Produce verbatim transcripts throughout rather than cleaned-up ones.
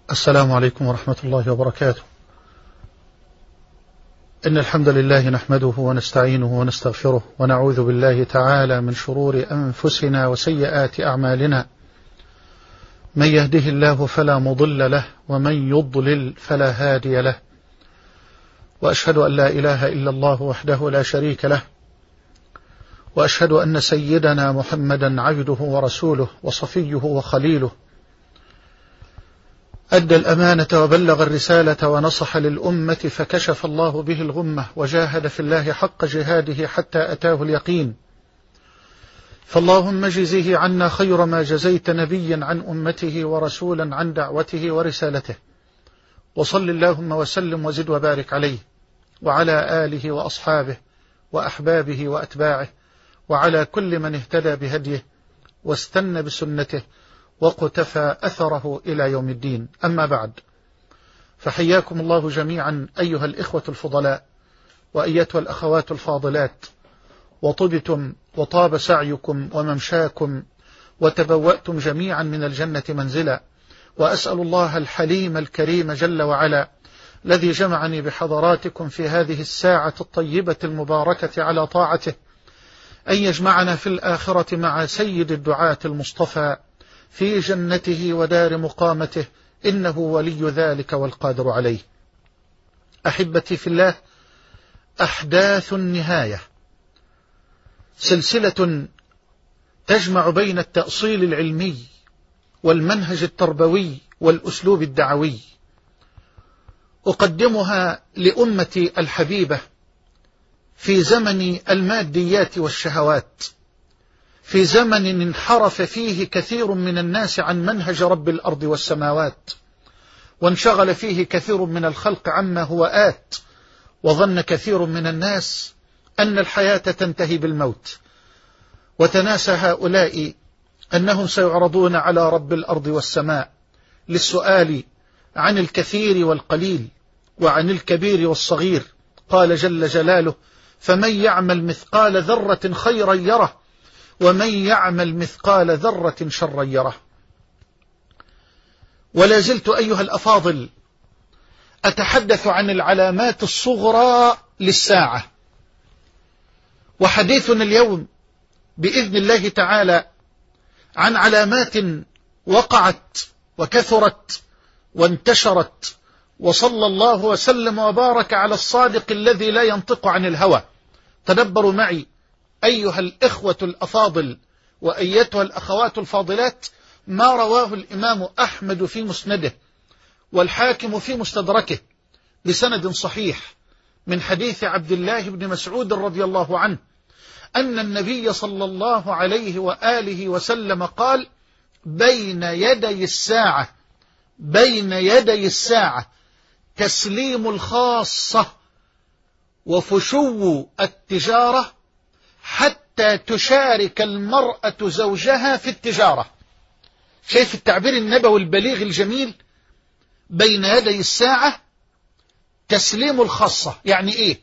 السلام عليكم ورحمة الله وبركاته. إن الحمد لله نحمده ونستعينه ونستغفره ونعوذ بالله تعالى من شرور أنفسنا وسيئات أعمالنا، من يهده الله فلا مضل له ومن يضلل فلا هادي له، وأشهد أن لا إله إلا الله وحده لا شريك له، وأشهد أن سيدنا محمدا عبده ورسوله وصفيه وخليله، أدى الأمانة وبلغ الرسالة ونصح للأمة فكشف الله به الغمة وجاهد في الله حق جهاده حتى أتاه اليقين. فاللهم جزه عنا خير ما جزيت نبيا عن أمته ورسولا عن دعوته ورسالته، وصل اللهم وسلم وزد وبارك عليه وعلى آله وأصحابه وأحبابه وأتباعه وعلى كل من اهتدى بهديه واستنى بسنته وقتفى أثره إلى يوم الدين. أما بعد، فحياكم الله جميعا أيها الإخوة الفضلاء وأيتها الأخوات الفاضلات، وطبتم وطاب سعيكم وممشاكم وتبوأتم جميعا من الجنة منزلا، وأسأل الله الحليم الكريم جل وعلا الذي جمعني بحضراتكم في هذه الساعة الطيبة المباركة على طاعته أن يجمعنا في الآخرة مع سيد الدعاة المصطفى في جنته ودار مقامته، إنه ولي ذلك والقادر عليه. أحبتي في الله، أحداث النهاية سلسلة تجمع بين التأصيل العلمي والمنهج التربوي والأسلوب الدعوي، أقدمها لأمتي الحبيبة في زمن الماديات والشهوات، في زمن انحرف فيه كثير من الناس عن منهج رب الأرض والسماوات، وانشغل فيه كثير من الخلق عما هو آت، وظن كثير من الناس أن الحياة تنتهي بالموت، وتناسى هؤلاء أنهم سيعرضون على رب الأرض والسماء للسؤال عن الكثير والقليل وعن الكبير والصغير. قال جل جلاله: فمن يعمل مثقال ذرة خيرا يره ومن يعمل مثقال ذرة شرا يره. ولا زلت أيها الأفاضل أتحدث عن العلامات الصغرى للساعة، وحديثنا اليوم بإذن الله تعالى عن علامات وقعت وكثرت وانتشرت، وصلى الله وسلم وبارك على الصادق الذي لا ينطق عن الهوى. تدبروا معي أيها الإخوة الأفاضل وأيتها الأخوات الفاضلات ما رواه الإمام أحمد في مسنده والحاكم في مستدركه بسند صحيح من حديث عبد الله بن مسعود رضي الله عنه أن النبي صلى الله عليه وآله وسلم قال: بين يدي الساعة بين يدي الساعة تسليم الخاصة وفشو التجارة حتى تشارك المرأة زوجها في التجارة. شايف التعبير النبوي البليغ الجميل؟ بين يدي الساعة تسليم الخاصة يعني إيه؟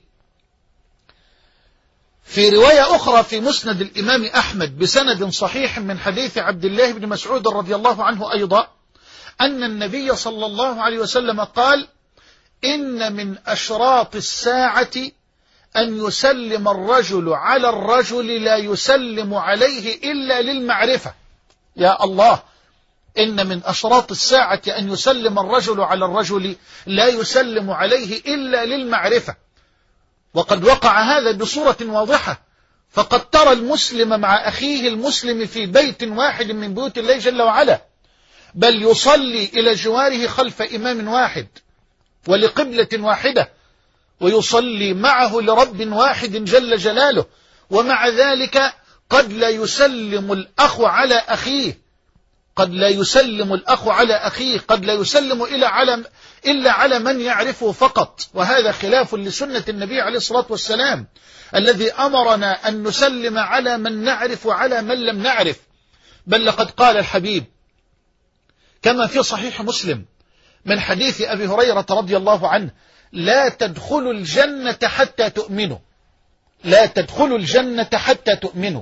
في رواية أخرى في مسند الإمام أحمد بسند صحيح من حديث عبد الله بن مسعود رضي الله عنه أيضا أن النبي صلى الله عليه وسلم قال: إن من أشراط الساعة أن يسلم الرجل على الرجل لا يسلم عليه إلا للمعرفة. يا الله، إن من أشراط الساعة أن يسلم الرجل على الرجل لا يسلم عليه إلا للمعرفة. وقد وقع هذا بصورة واضحة، فقد ترى المسلم مع أخيه المسلم في بيت واحد من بيوت الله جل وعلا، بل يصلي إلى جواره خلف إمام واحد ولقبلة واحدة، ويصلي معه لرب واحد جل جلاله، ومع ذلك قد لا يسلم الأخ على أخيه قد لا يسلم الأخ على أخيه قد لا يسلم إلا على إلا على من يعرفه فقط. وهذا خلاف لسنة النبي عليه الصلاة والسلام الذي أمرنا أن نسلم على من نعرف وعلى من لم نعرف. بل لقد قال الحبيب كما في صحيح مسلم من حديث أبي هريرة رضي الله عنه: لا تدخلوا الجنة حتى تؤمنوا لا تدخلوا الجنة حتى تؤمنوا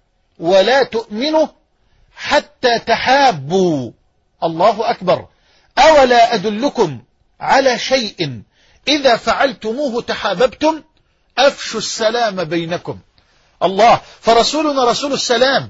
ولا تؤمنوا حتى تحابوا. الله أكبر. أولا أدلكم على شيء إذا فعلتموه تحاببتم أفشوا السلام بينكم. الله، فرسولنا رسول السلام،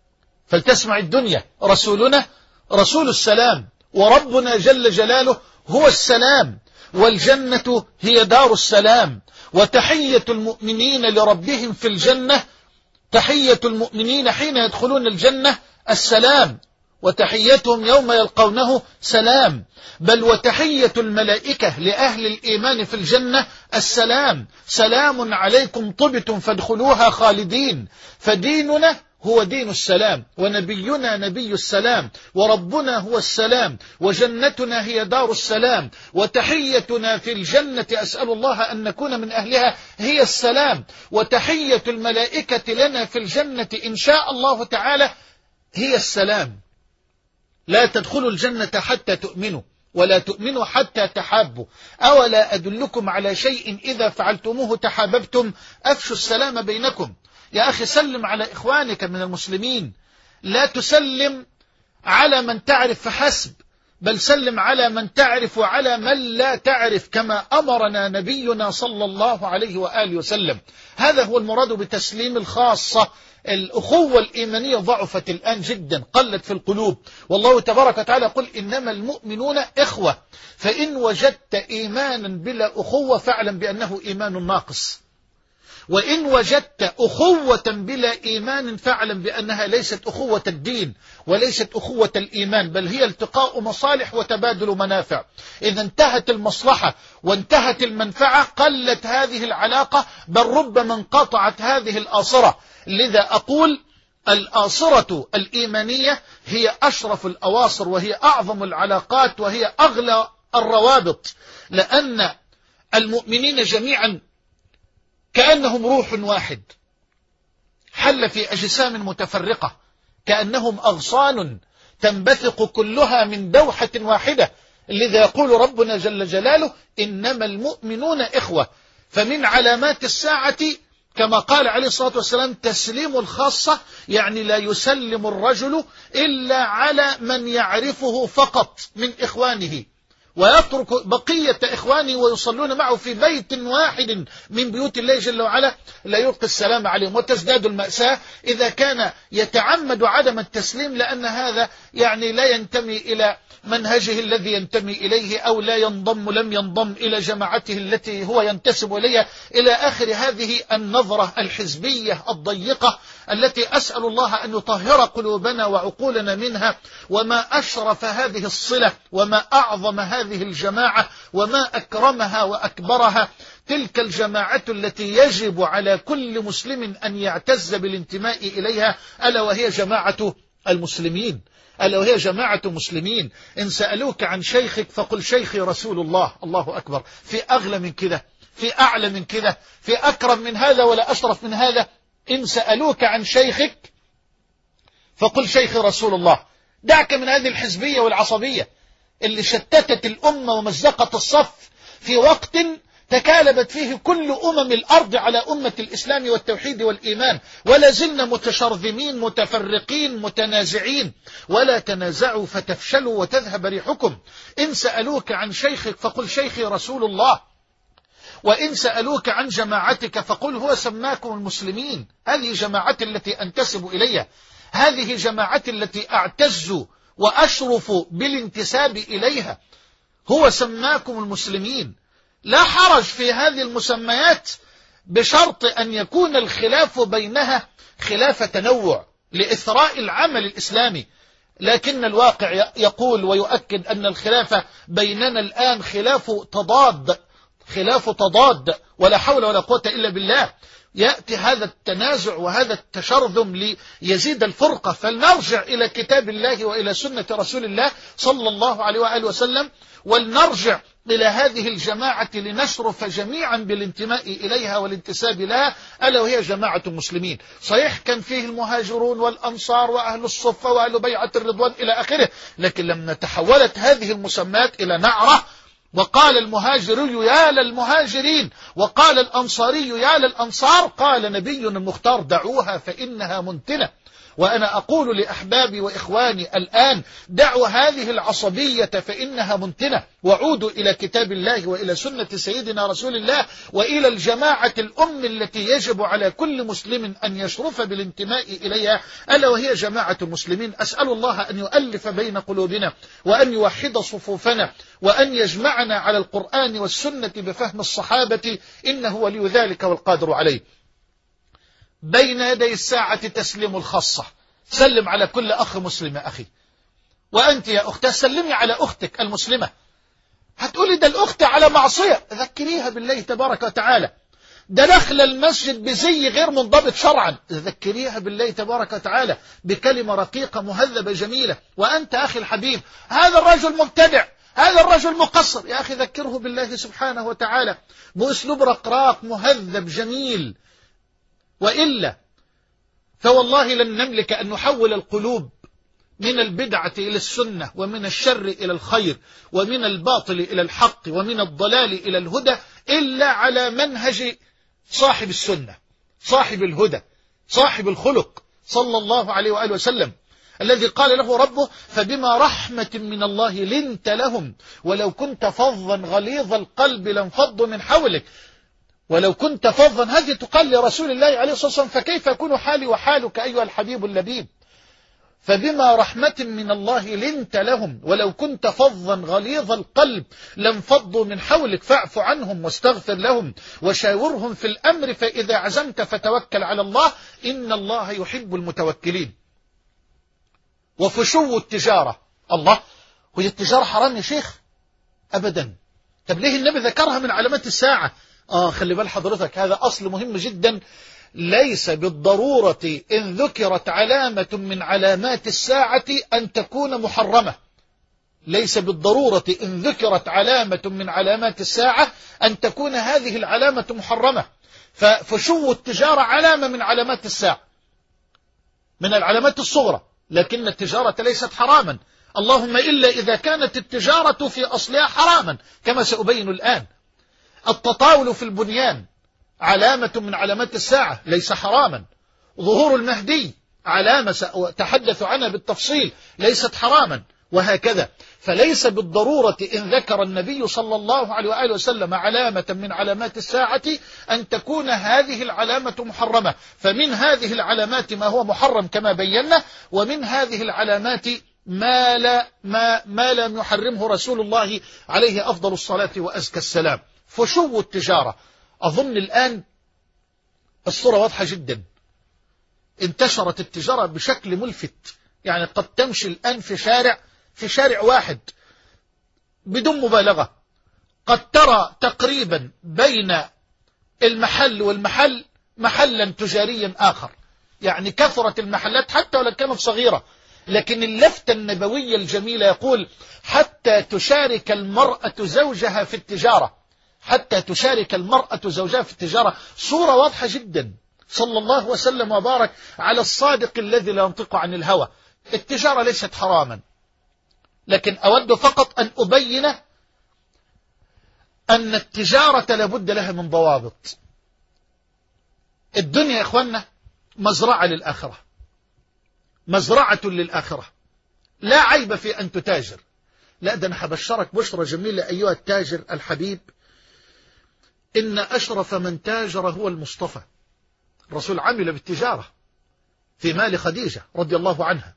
فلتسمع الدنيا، رسولنا رسول السلام، وربنا جل جلاله هو السلام، والجنة هي دار السلام، وتحية المؤمنين لربهم في الجنة، تحية المؤمنين حين يدخلون الجنة السلام، وتحيتهم يوم يلقونه سلام، بل وتحية الملائكة لأهل الإيمان في الجنة السلام، سلام عليكم طبتم فادخلوها خالدين. فديننا هو دين السلام، ونبينا نبي السلام، وربنا هو السلام، وجنتنا هي دار السلام، وتحيتنا في الجنة أسأل الله أن نكون من أهلها هي السلام، وتحية الملائكة لنا في الجنة إن شاء الله تعالى هي السلام. لا تدخلوا الجنة حتى تؤمنوا، ولا تؤمنوا حتى تحابوا. أولا أدلكم على شيء إذا فعلتموه تحاببتم أفشوا السلام بينكم. يا أخي سلم على إخوانك من المسلمين، لا تسلم على من تعرف فحسب، بل سلم على من تعرف وعلى من لا تعرف، كما أمرنا نبينا صلى الله عليه وآله وسلم. هذا هو المراد بتسليم الخاصة. الأخوة الإيمانية ضعفت الآن جدا، قلت في القلوب، والله تبارك وتعالى قل إنما المؤمنون إخوة، فإن وجدت إيمانا بلا أخوة فاعلم بأنه إيمان ناقص، وإن وجدت أخوة بلا إيمان فاعلم بأنها ليست أخوة الدين وليست أخوة الإيمان، بل هي التقاء مصالح وتبادل منافع. إذا انتهت المصلحة وانتهت المنفعة قلت هذه العلاقة، بل ربما انقطعت هذه الآصرة. لذا أقول الآصرة الإيمانية هي أشرف الأواصر، وهي أعظم العلاقات، وهي أغلى الروابط، لأن المؤمنين جميعا كأنهم روح واحد حل في أجسام متفرقة، كأنهم أغصان تنبثق كلها من دوحة واحدة. لذا يقول ربنا جل جلاله إنما المؤمنون إخوة. فمن علامات الساعة كما قال عليه الصلاة والسلام تسليم الخاصة، يعني لا يسلم الرجل إلا على من يعرفه فقط من إخوانه، ويترك بقية إخوانه ويصلون معه في بيت واحد من بيوت الله جل وعلا لا يلقي السلام عليهم. وتزداد المأساة إذا كان يتعمد عدم التسليم، لأن هذا يعني لا ينتمي إلى منهجه الذي ينتمي إليه، أو لا ينضم لم ينضم إلى جماعته التي هو ينتسب إليها، إلى آخر هذه النظرة الحزبية الضيقة التي أسأل الله أن يطهر قلوبنا وعقولنا منها. وما أشرف هذه الصلة، وما أعظم هذه الجماعة، وما أكرمها وأكبرها، تلك الجماعة التي يجب على كل مسلم أن يعتز بالانتماء إليها، ألا وهي جماعة المسلمين، ألا وهي جماعة مسلمين. إن سألوك عن شيخك فقل شيخي رسول الله. الله أكبر، في أغلى من كذا، في أعلى من كذا، في أكرم من هذا ولا أشرف من هذا. إن سألوك عن شيخك فقل شيخي رسول الله. دعك من هذه الحزبية والعصبية اللي شتتت الأمة ومزقت الصف في وقت تكالبت فيه كل أمم الأرض على أمة الإسلام والتوحيد والإيمان، ولا زلنا متشرذمين متفرقين متنازعين. ولا تنازعوا فتفشلوا وتذهب ريحكم. إن سألوك عن شيخك فقل شيخي رسول الله، وإن سألوك عن جماعتك فقل هو سماكم المسلمين. هذه جماعتي التي أنتسب إليها، هذه جماعتي التي أعتز وأشرف بالانتساب إليها، هو سماكم المسلمين. لا حرج في هذه المسميات بشرط أن يكون الخلاف بينها خلاف تنوع لإثراء العمل الإسلامي، لكن الواقع يقول ويؤكد أن الخلاف بيننا الآن خلاف تضاد، خلاف تضاد، ولا حول ولا قوة إلا بالله. يأتي هذا التنازع وهذا التشرذم ليزيد الفرقة، فلنرجع إلى كتاب الله وإلى سنة رسول الله صلى الله عليه وآله وسلم، ولنرجع إلى هذه الجماعة لنشرف جميعا بالانتماء إليها والانتساب لها، ألا وهي جماعة المسلمين. صحيح كان فيه المهاجرون والأنصار وأهل الصفة وأهل بيعة الرضوان إلى آخره، لكن لما تحولت هذه المسميات إلى نعرة، وقال المهاجري يا للمهاجرين وقال الأنصاري يا للأنصار، قال نبينا المختار دعوها فإنها منتنة. وأنا أقول لأحبابي وإخواني الآن: دعوا هذه العصبية فإنها منتنة، وعودوا إلى كتاب الله وإلى سنة سيدنا رسول الله وإلى الجماعة الأم التي يجب على كل مسلم أن يشرف بالانتماء إليها، ألا وهي جماعة المسلمين. أسأل الله أن يؤلف بين قلوبنا وأن يوحد صفوفنا وأن يجمعنا على القرآن والسنة بفهم الصحابة، إنه ولي ذلك والقادر عليه. بين يدي الساعة تسلم الخاصة. سلم على كل أخ مسلم يا أخي، وأنت يا أختي سلمي على أختك المسلمة. هتقولي ده الأخت على معصية، ذكريها بالله تبارك وتعالى. ده دخل المسجد بزي غير منضبط شرعا، ذكريها بالله تبارك وتعالى بكلمة رقيقة مهذبة جميلة. وأنت أخي الحبيب، هذا الرجل مبتدع، هذا الرجل مقصر، يا أخي ذكره بالله سبحانه وتعالى بأسلوب رقراق مهذب جميل. وإلا فوالله لن نملك أن نحول القلوب من البدعة إلى السنة، ومن الشر إلى الخير، ومن الباطل إلى الحق، ومن الضلال إلى الهدى، إلا على منهج صاحب السنة، صاحب الهدى، صاحب الخلق، صلى الله عليه وآله وسلم، الذي قال له ربه: فبما رحمة من الله لنت لهم ولو كنت فظا غليظ القلب لانفضوا من حولك. ولو كنت فظا، هذه تقال لرسول الله عليه الصلاة والسلام، فكيف يكون حالي وحالك أيها الحبيب اللبيب؟ فبما رحمة من الله لنت لهم ولو كنت فظا غليظ القلب لانفضوا من حولك فاعف عنهم واستغفر لهم وشاورهم في الأمر فإذا عزمت فتوكل على الله إن الله يحب المتوكلين. وفشو التجارة، الله، وهي التجارة حرام يا شيخ؟ أبدا. طب ليه النبي ذكرها من علامات الساعة؟ آه خلي بال حضرتك، هذا أصل مهم جدا. ليس بالضرورة إن ذكرت علامة من علامات الساعة أن تكون محرمة. ليس بالضرورة إن ذكرت علامة من علامات الساعة أن تكون هذه العلامة محرمة. ففشو التجارة علامة من علامات الساعة، من العلامات الصغرى، لكن التجارة ليست حراما، اللهم إلا إذا كانت التجارة في أصلها حراما كما سأبين الآن. التطاول في البنيان علامة من علامات الساعة، ليس حراما. ظهور المهدي علامة سأتحدث عنها بالتفصيل، ليست حراما، وهكذا. فليس بالضرورة إن ذكر النبي صلى الله عليه وآله وسلم علامة من علامات الساعة أن تكون هذه العلامة محرمة. فمن هذه العلامات ما هو محرم كما بينا، ومن هذه العلامات ما, لا ما, ما لم يحرمه رسول الله عليه أفضل الصلاة وأزكى السلام. فشو التجارة، أظن الآن الصورة واضحة جدا. انتشرت التجارة بشكل ملفت، يعني قد تمشي الآن في شارع في شارع واحد بدون مبالغة قد ترى تقريبا بين المحل والمحل محلا تجاريا آخر. يعني كثرت المحلات حتى ولو كانت صغيرة، لكن اللفتة النبوية الجميلة يقول: حتى تشارك المرأة زوجها في التجارة، حتى تشارك المرأة زوجها في التجارة. صورة واضحة جدا. صلى الله وسلم وبارك على الصادق الذي لا ينطق عن الهوى. التجارة ليست حراما، لكن أود فقط أن أبين أن التجارة لابد لها من ضوابط. الدنيا يا إخوانا مزرعة للآخرة، مزرعة للآخرة، لا عيب في أن تتاجر. لا، ده أنا حبشرك بشرة جميلة أيها التاجر الحبيب، إن أشرف من تاجر هو المصطفى. الرسول عمل بالتجارة في مال خديجة رضي الله عنها.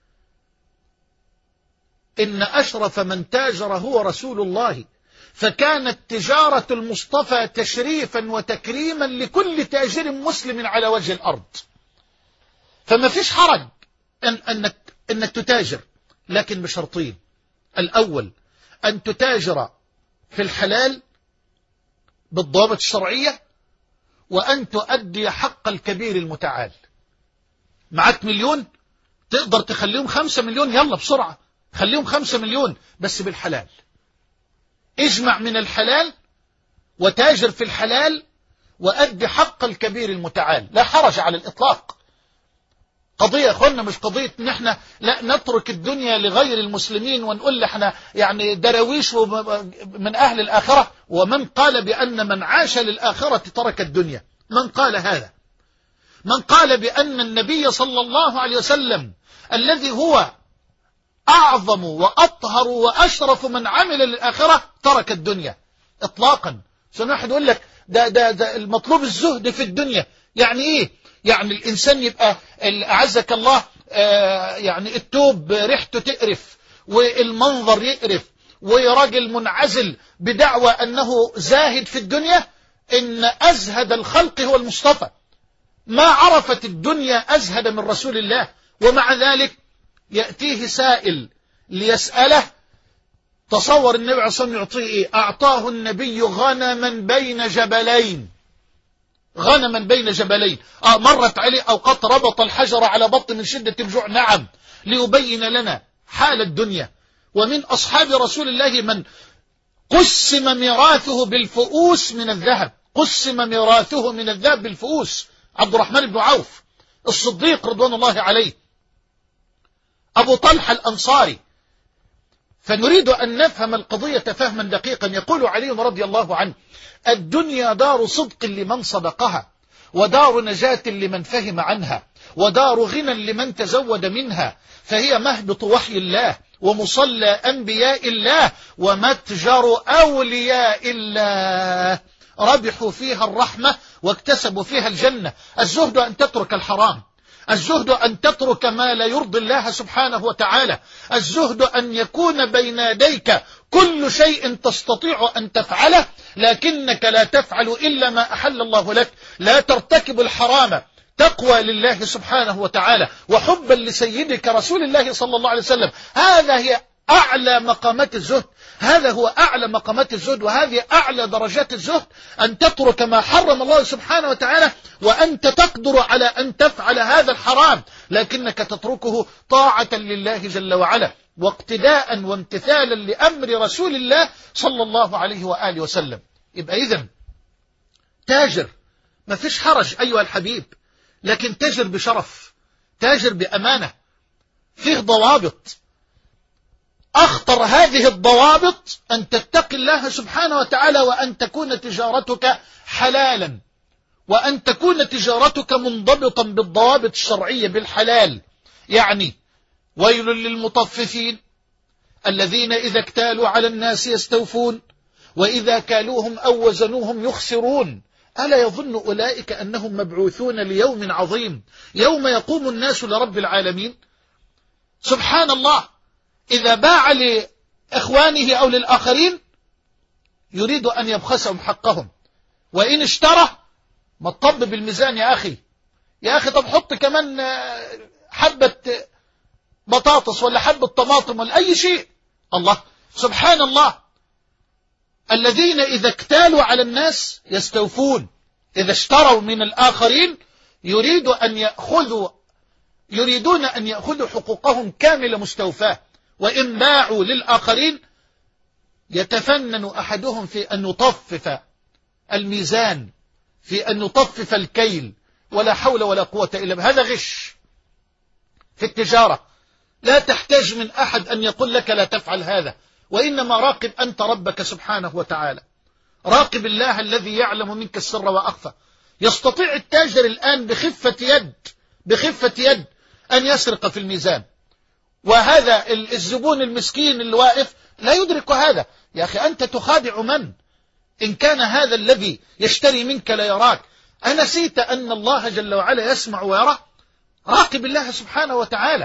إن أشرف من تاجر هو رسول الله، فكانت تجارة المصطفى تشريفا وتكريما لكل تاجر مسلم على وجه الأرض. فما فيش حرج أن أنك, أنك تتاجر، لكن بشرطين: الأول أن تتاجر في الحلال بالضوابط الشرعية، وأن تؤدي حق الكبير المتعال. معك مليون تقدر تخليهم خمسة مليون، يلا بسرعة خليهم خمسة مليون بس بالحلال. اجمع من الحلال وتاجر في الحلال وأدي حق الكبير المتعال، لا حرج على الإطلاق. قضية يا أخوانا مش قضية إن احنا لا نترك الدنيا لغير المسلمين ونقول احنا يعني درويش من أهل الآخرة. ومن قال بأن من عاش للآخرة ترك الدنيا؟ من قال هذا؟ من قال بأن النبي صلى الله عليه وسلم الذي هو أعظم وأطهر وأشرف من عمل للآخرة ترك الدنيا إطلاقا. سنة واحد يقول لك ده, ده, ده المطلوب الزهد في الدنيا. يعني إيه؟ يعني الإنسان يبقى أعزك الله آه يعني التوب ريحته تقرف والمنظر يقرف وراجل منعزل بدعوى أنه زاهد في الدنيا. إن أزهد الخلق هو المصطفى، ما عرفت الدنيا أزهد من رسول الله، ومع ذلك يأتيه سائل ليسأله. تصور النبي عليه الصلاة والسلام يعطيه إيه؟ أعطاه النبي غنما بين جبلين، غنما بين جبلين. آه مرت عليه أوقات ربط الحجر على بطن من شدة الجوع، نعم، ليبين لنا حال الدنيا. ومن أصحاب رسول الله من قسم ميراثه بالفؤوس من الذهب، قسم ميراثه من الذهب بالفؤوس. عبد الرحمن بن عوف الصديق رضوان الله عليه، أبو طلحة الأنصاري. فنريد أن نفهم القضية فهما دقيقا. يقول علي رضي الله عنه: الدنيا دار صدق لمن صدقها، ودار نجاة لمن فهم عنها، ودار غنى لمن تزود منها، فهي مهبط وحي الله ومصلى أنبياء الله ومتجر أولياء الله، ربحوا فيها الرحمة واكتسبوا فيها الجنة. الزهد أن تترك الحرام، الزهد أن تترك ما لا يرضي الله سبحانه وتعالى، الزهد أن يكون بين يديك كل شيء تستطيع أن تفعله لكنك لا تفعل إلا ما أحل الله لك، لا ترتكب الحرام، تقوى لله سبحانه وتعالى وحبا لسيدك رسول الله صلى الله عليه وسلم. هذا هي أعلى مقامات الزهد، هذا هو أعلى مقامات الزهد، وهذه أعلى درجات الزهد، أن تترك ما حرم الله سبحانه وتعالى وأنت تقدر على أن تفعل هذا الحرام لكنك تتركه طاعة لله جل وعلا واقتداء وامتثالا لأمر رسول الله صلى الله عليه وآله وسلم. يبقى إذن تاجر، ما فيش حرج أيها الحبيب، لكن تاجر بشرف، تاجر بأمانة، فيه ضوابط. أخطر هذه الضوابط أن تتقي الله سبحانه وتعالى، وأن تكون تجارتك حلالا، وأن تكون تجارتك منضبطا بالضوابط الشرعية بالحلال. يعني ويل للمطففين الذين إذا اكتالوا على الناس يستوفون وإذا كالوهم أو وزنوهم يخسرون ألا يظن أولئك أنهم مبعوثون ليوم عظيم يوم يقوم الناس لرب العالمين. سبحان الله، إذا باع لإخوانه أو للآخرين يريد أن يبخسهم حقهم، وإن اشترى ما تطب بالميزان يا أخي، يا أخي طب حط كمان حبة بطاطس ولا حبة طماطم ولا أي شيء. الله سبحان الله، الذين إذا اكتالوا على الناس يستوفون، إذا اشتروا من الآخرين يريد أن يأخذوا يريدون أن يأخذوا حقوقهم كاملة مستوفاة، وإن باعوا للآخرين يتفنن أحدهم في أن يطفف الميزان، في أن يطفف الكيل، ولا حول ولا قوة إلا بالله. هذا غش في التجارة، لا تحتاج من أحد أن يقول لك لا تفعل هذا، وإنما راقب أنت ربك سبحانه وتعالى، راقب الله الذي يعلم منك السر وأخفى. يستطيع التاجر الآن بخفة يد بخفة يد أن يسرق في الميزان، وهذا الزبون المسكين اللي واقف لا يدرك هذا. يا أخي أنت تخادع من؟ إن كان هذا الذي يشتري منك لا يراك، أنسيت أن الله جل وعلا يسمع ويرى؟ راقب الله سبحانه وتعالى.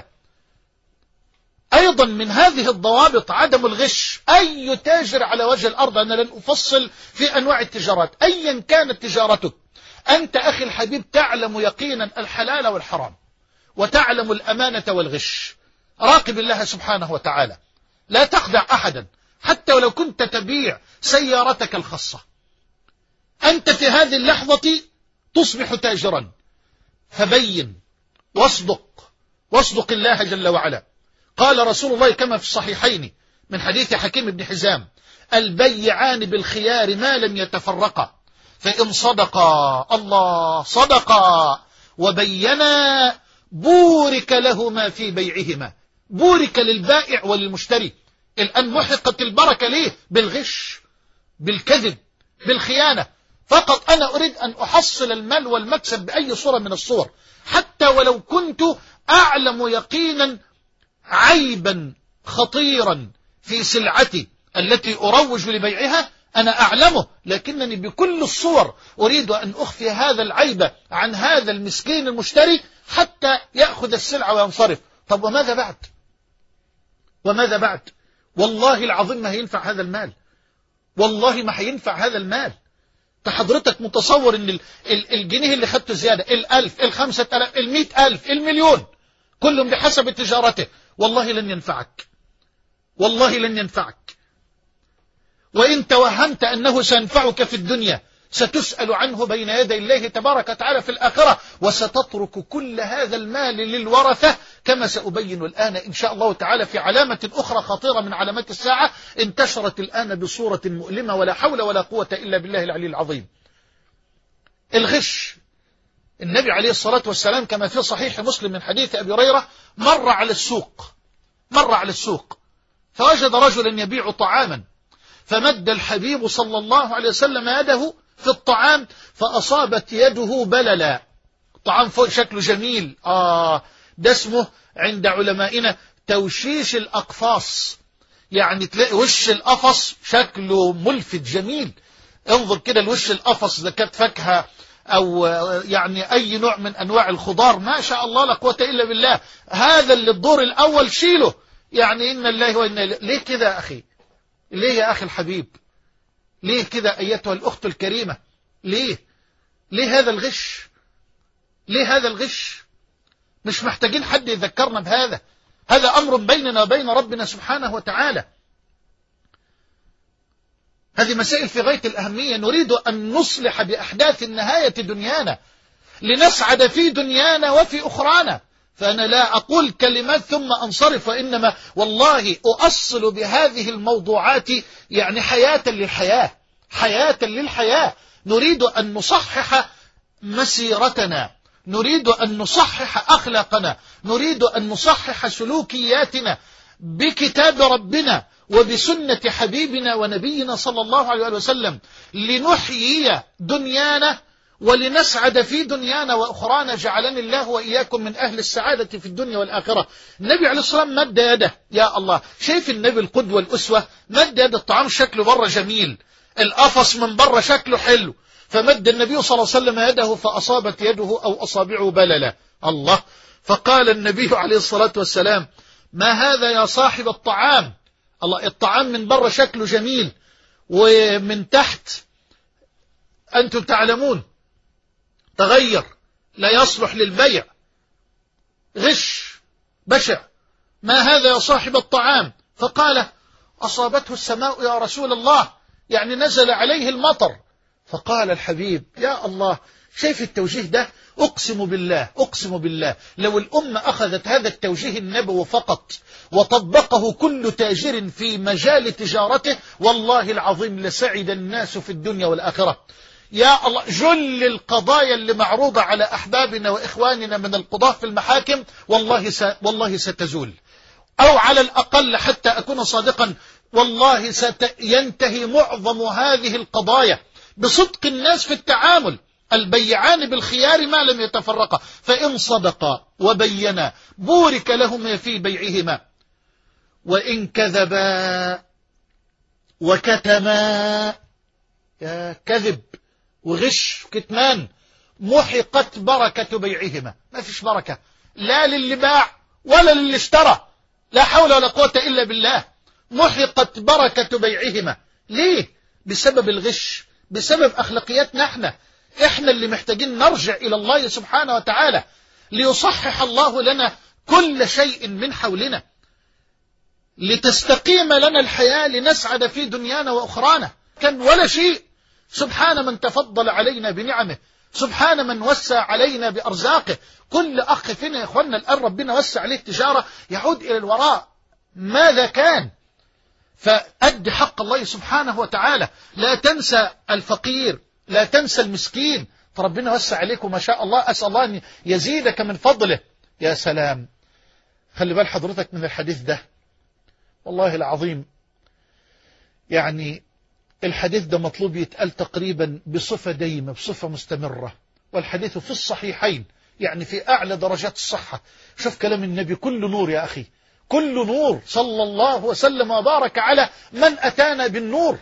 أيضا من هذه الضوابط عدم الغش. أي تاجر على وجه الأرض، أنا لن أفصل في أنواع التجارات، أيا كانت تجارتك، أنت أخي الحبيب تعلم يقينا الحلال والحرام، وتعلم الأمانة والغش. راقب الله سبحانه وتعالى، لا تخدع أحدا، حتى ولو كنت تبيع سيارتك الخاصة، أنت في هذه اللحظة تصبح تاجرا، فبين واصدق واصدق الله جل وعلا. قال رسول الله كما في الصحيحين من حديث حكيم بن حزام: البيعان بالخيار ما لم يتفرقا، فإن صدقا الله صدقا وبينا بورك لهما في بيعهما. بورك للبائع وللمشتري. الآن محقت البركة ليه؟ بالغش، بالكذب، بالخيانة. فقط أنا أريد أن أحصل المال والمكسب بأي صورة من الصور، حتى ولو كنت أعلم يقينا عيبا خطيرا في سلعتي التي أروج لبيعها، أنا أعلمه، لكنني بكل الصور أريد أن أخفي هذا العيب عن هذا المسكين المشتري حتى يأخذ السلعة وينصرف. طب وماذا بعد؟ وماذا بعد؟ والله العظيم ما هينفع هذا المال، والله ما هينفع هذا المال. حضرتك متصور ان الجنيه اللي خدته زيادة، الألف، الخمسة ألاف، المئة ألف، المليون، كلهم بحسب تجارته، والله لن ينفعك، والله لن ينفعك. وإن توهمت أنه سينفعك في الدنيا ستسأل عنه بين يدي الله تبارك وتعالى في الآخرة، وستترك كل هذا المال للورثة كما سأبين الآن إن شاء الله تعالى في علامة أخرى خطيرة من علامات الساعة انتشرت الآن بصورة مؤلمة، ولا حول ولا قوة إلا بالله العلي العظيم. الغش. النبي عليه الصلاة والسلام كما في صحيح مسلم من حديث أبي هريرة مر على السوق مر على السوق فوجد رجلا يبيع طعاما، فمد الحبيب صلى الله عليه وسلم يده في الطعام فأصابت يده بللا. طعام فوق شكله جميل، آه ده اسمه عند علمائنا توشيش الأقفاص، يعني تلاقي وش القفص شكله ملفت جميل. انظر كده الوش القفص إذا كانت فاكهة أو يعني أي نوع من أنواع الخضار، ما شاء الله لا قوة إلا بالله. هذا اللي الدور الأول شيله، يعني إن الله وإن إليه. ليه كده يا أخي؟ ليه يا أخي الحبيب؟ ليه كده أيتها الأخت الكريمة؟ ليه؟ ليه هذا الغش؟ ليه هذا الغش؟ مش محتاجين حد يذكرنا بهذا، هذا أمر بيننا وبين ربنا سبحانه وتعالى. هذه مسائل في غاية الأهمية. نريد أن نصلح بأحداث النهاية دنيانا لنسعد في دنيانا وفي أخرانا. فأنا لا أقول كلمات ثم أنصرف، وإنما والله أؤصل بهذه الموضوعات يعني حياة للحياة، حياة للحياة. نريد أن نصحح مسيرتنا، نريد أن نصحح أخلاقنا، نريد أن نصحح سلوكياتنا بكتاب ربنا وبسنة حبيبنا ونبينا صلى الله عليه وسلم، لنحيي دنيانا ولنسعد في دنيانا وأخرانا. جعلني الله وإياكم من أهل السعادة في الدنيا والآخرة. النبي عليه الصلاة والسلام مد يده، يا الله، شايف النبي القدوة الأسوة، مد يد الطعام شكله بره جميل، القفص من بره شكله حلو، فمد النبي صلى الله عليه وسلم يده فأصابت يده أو أصابعه بللا. الله. فقال النبي عليه الصلاة والسلام ما هذا يا صاحب الطعام؟ الله، الطعام من بره شكله جميل ومن تحت أنتم تعلمون تغير، لا يصلح للبيع، غش بشع. ما هذا يا صاحب الطعام؟ فقال أصابته السماء يا رسول الله، يعني نزل عليه المطر. فقال الحبيب يا الله، شايف التوجيه ده؟ أقسم بالله أقسم بالله لو الأمة أخذت هذا التوجيه النبوي فقط وطبقه كل تاجر في مجال تجارته، والله العظيم لسعد الناس في الدنيا والآخرة. يا الله، جل القضايا اللي معروضة على أحبابنا وإخواننا من القضاة في المحاكم والله س... والله ستزول، أو على الأقل حتى أكون صادقا والله سينتهي معظم هذه القضايا بصدق الناس في التعامل. البيعان بالخيار ما لم يتفرقا، فإن صدقا وبينا بورك لهما في بيعهما، وإن كذبا وكتما، يا كذب وغش وكتمان، محقت بركة بيعهما. ما فيش بركة لا للي باع ولا للي اشترى، لا حول ولا قوة إلا بالله. محقت بركة بيعهما. ليه؟ بسبب الغش، بسبب أخلاقياتنا احنا احنا اللي محتاجين نرجع إلى الله سبحانه وتعالى ليصحح الله لنا كل شيء من حولنا، لتستقيم لنا الحياة، لنسعد في دنيانا وأخرانا. كان ولا شيء. سبحان من تفضل علينا بنعمه، سبحان من وسع علينا بأرزاقه. كل أخ فينا يا إخواننا الآن ربنا وسع عليه التجارة يعود إلى الوراء ماذا كان. فأد حق الله سبحانه وتعالى، لا تنسى الفقير، لا تنسى المسكين، فربنا وسع عليكم ما شاء الله. أسأل الله أن يزيدك من فضله. يا سلام، خلي بال حضرتك من الحديث ده، والله العظيم يعني الحديث ده مطلوب يتقال تقريبا بصفة دايمة بصفة مستمرة، والحديث في الصحيحين يعني في أعلى درجات الصحة. شوف كلام النبي كل نور يا أخي، كل نور، صلى الله وسلم وبارك على من أتانا بالنور.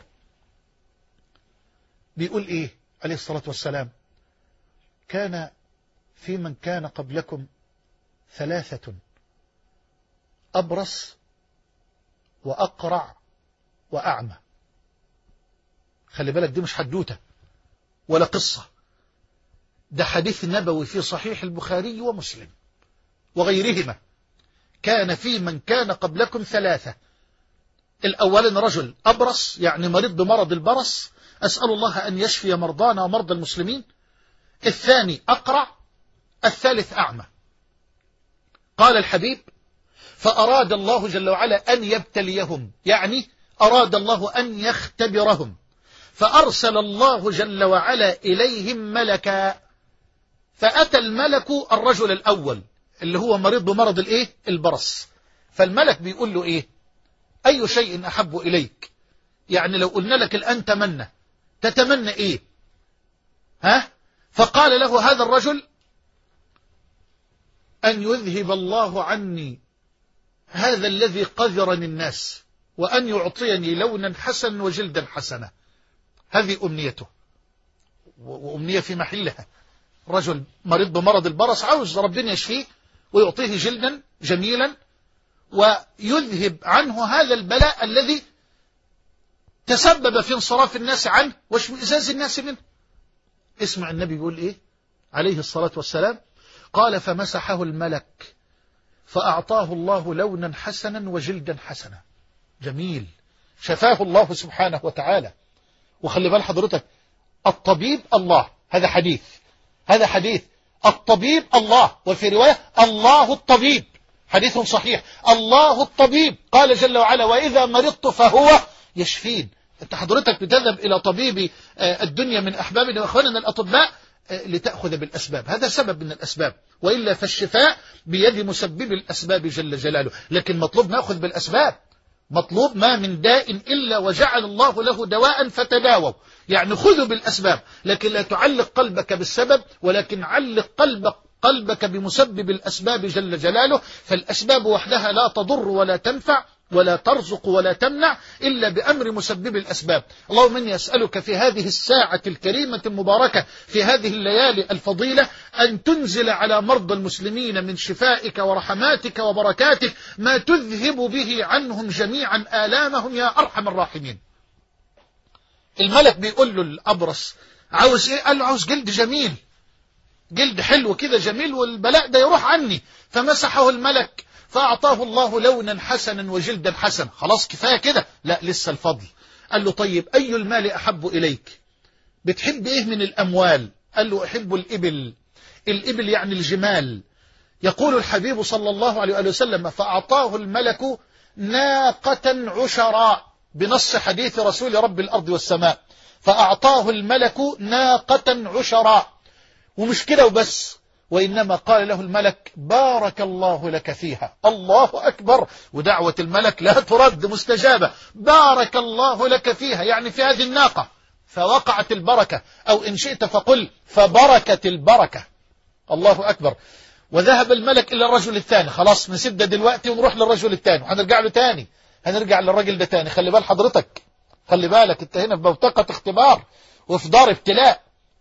بيقول إيه عليه الصلاة والسلام؟ كان في من كان قبلكم ثلاثة: أبرص وأقرع وأعمى. خلي بالك دي مش حدوتة ولا قصة، ده حديث نبوي في صحيح البخاري ومسلم وغيرهما. كان في من كان قبلكم ثلاثة: الأول رجل أبرص يعني مريض بمرض البرص، أسأل الله أن يشفي مرضانا ومرضى المسلمين. الثاني أقرع، الثالث أعمى. قال الحبيب: فأراد الله جل وعلا أن يبتليهم، يعني أراد الله أن يختبرهم، فأرسل الله جل وعلا إليهم ملكا. فأتى الملك الرجل الأول اللي هو مريض بمرض الإيه؟ البرص. فالملك بيقول له إيه؟ أي شيء أحب إليك؟ يعني لو قلنا لك الآن تمنى، تتمنى إيه؟ ها؟ فقال له هذا الرجل: أن يذهب الله عني هذا الذي قذرني الناس، وأن يعطيني لونا حسنا وجلدا حسنا. هذه أمنيته، وأمنية في محلها. رجل مريض بمرض البرص عاوز ربنا يشفيه ويعطيه جلدا جميلا ويذهب عنه هذا البلاء الذي تسبب في انصراف الناس عنه واشمئزاز الناس منه. اسمع النبي يقول إيه عليه الصلاة والسلام؟ قال: فمسحه الملك فأعطاه الله لونا حسنا وجلدا حسنا. جميل، شفاه الله سبحانه وتعالى. وخلي بال حضرتك، الطبيب الله، هذا حديث، هذا حديث. الطبيب الله، وفي رواية الله الطبيب، حديث صحيح. الله الطبيب، قال جل وعلا: وإذا مرضت فهو يشفين. أنت حضرتك بتذهب إلى طبيب الدنيا من أحبابنا وأخواننا الأطباء لتأخذ بالأسباب، هذا سبب من الأسباب، وإلا فالشفاء بيد مسبب الأسباب جل جلاله. لكن مطلوب نأخذ بالأسباب، مطلوب ما من داء إلا وجعل الله له دواء فتداووا، يعني خذوا بالأسباب، لكن لا تعلق قلبك بالسبب، ولكن علق قلبك قلبك بمسبب الأسباب جل جلاله. فالأسباب وحدها لا تضر ولا تنفع ولا ترزق ولا تمنع إلا بأمر مسبب الأسباب. اللهم إني أسألك في هذه الساعة الكريمة المباركة، في هذه الليالي الفضيلة، أن تنزل على مرضى المسلمين من شفائك ورحماتك وبركاتك ما تذهب به عنهم جميعا آلامهم يا أرحم الراحمين. الملك بيقول له الأبرص: عاوز إيه؟ قال له: عاوز جلد جميل، جلد حلو كده جميل، والبلاء ده يروح عني. فمسحه الملك فأعطاه الله لونا حسنا وجلدا حسنا. خلاص كفاية كده؟ لا، لسه الفضل. قال له: طيب أي المال أحب إليك؟ بتحب إيه من الأموال؟ قال له: أحب الإبل. الإبل يعني الجمال. يقول الحبيب صلى الله عليه وسلم: فأعطاه الملك ناقة عشراء، بنص حديث رسول رب الأرض والسماء. فأعطاه الملك ناقة عشراء. ومش كده وبس، وإنما قال له الملك: بارك الله لك فيها. الله أكبر، ودعوة الملك لا ترد، مستجابة. بارك الله لك فيها، يعني في هذه الناقة، فوقعت البركة، أو إن شئت فقل فبركت البركة. الله أكبر. وذهب الملك إلى الرجل الثاني. خلاص نسد دلوقتي ونروح للرجل الثاني، وهنرجع له تاني، هنرجع للرجل ده تاني. خلي بال حضرتك، خلي بالك، انت هنا في بوتقة اختبار وفي دار ابتلاء.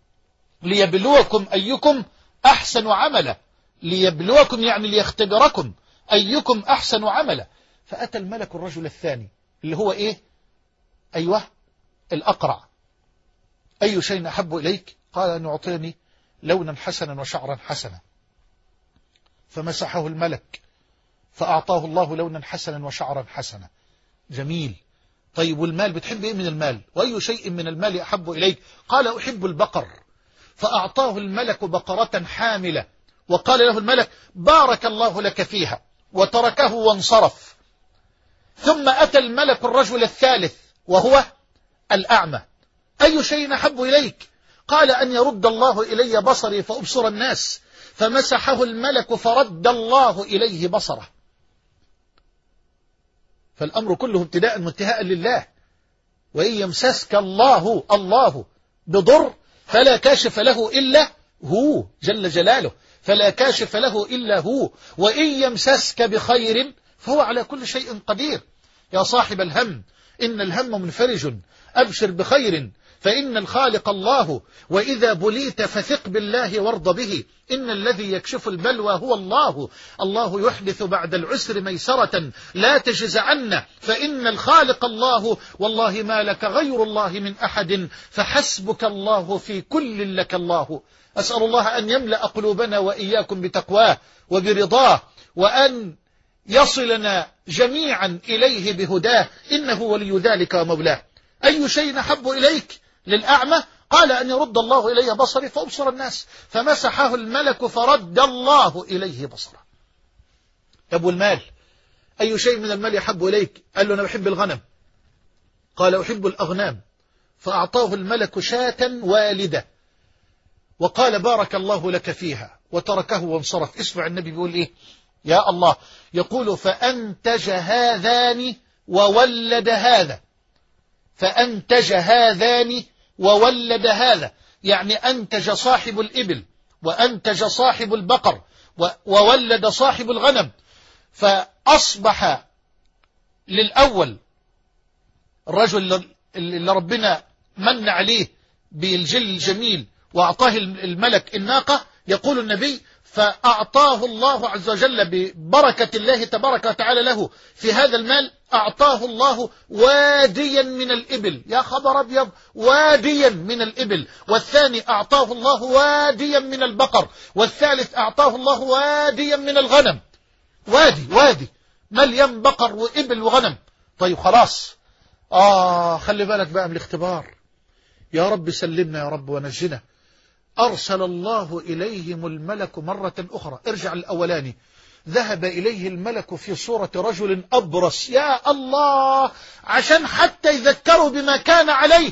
ليبلوكم أيكم أحسن عملا، ليبلوكم يعني ليختبركم أيكم أحسن عملا. فأتى الملك الرجل الثاني اللي هو إيه؟ أيوه الأقرع. أي شيء أحب إليك؟ قال: أن يعطيني لونا حسنا وشعرا حسنا. فمسحه الملك فأعطاه الله لونا حسنا وشعرا حسنا. جميل. طيب والمال بتحب إيه من المال؟ وأي شيء من المال أحب إليك؟ قال: أحب البقر. فأعطاه الملك بقرة حاملة، وقال له الملك: بارك الله لك فيها، وتركه وانصرف. ثم أتى الملك الرجل الثالث وهو الأعمى. أي شيء أحب إليك؟ قال: أن يرد الله إلي بصري فأبصر الناس. فمسحه الملك فرد الله إليه بصره. فالأمر كله ابتداء وانتهاء لله. وإن يمسسك الله الله بضر فلا كاشف له إلا هو جل جلاله، فلا كاشف له إلا هو. وإن يمسسك بخير فهو على كل شيء قدير. يا صاحب الهم إن الهم منفرج، أبشر بخير فإن الخالق الله، وإذا بليت فثق بالله وارض به، إن الذي يكشف البلوى هو الله. الله يحدث بعد العسر ميسرة، لا تجز عنا فإن الخالق الله، والله ما لك غير الله من أحد، فحسبك الله في كل لك الله. أسأل الله أن يملأ قلوبنا وإياكم بتقواه وبرضاه، وأن يصلنا جميعا إليه بهداه، إنه ولي ذلك ومولاه. أي شيء أحب إليك للأعمى؟ قال أن يرد الله إلي بصري فأبصر الناس، فمسحه الملك فرد الله إليه بصره. أبو المال، أي شيء من المال يحب إليك؟ قال له أنا بحب الغنم. قال أحب الأغنام، فأعطاه الملك شاة والدة وقال بارك الله لك فيها، وتركه وانصرف. اسمع النبي بيقول إيه؟ يا الله، يقول فأنتج هذان وولد هذا، فأنتج هذان وولد هذا، يعني أنتج صاحب الإبل وأنتج صاحب البقر وولد صاحب الغنم، فأصبح للأول الرجل اللي ربنا من عليه بالجل الجميل وأعطاه الملك الناقة، يقول النبي فأعطاه الله عز وجل ببركة الله تبارك وتعالى له في هذا المال، أعطاه الله واديا من الإبل. يا خبر أبيض، واديا من الإبل. والثاني أعطاه الله واديا من البقر، والثالث أعطاه الله واديا من الغنم. وادي وادي مليان بقر وإبل وغنم. طيب خلاص، آه خلي بالك بقى من الاختبار. يا رب سلمنا يا رب ونجنا. أرسل الله إليهم الملك مرة أخرى. ارجع الأولاني، ذهب إليه الملك في صورة رجل أبرص. يا الله، عشان حتى يذكروا بما كان عليه.